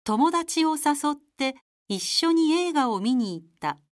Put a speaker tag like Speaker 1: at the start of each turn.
Speaker 1: 友達を誘って一緒に映画を見に行った。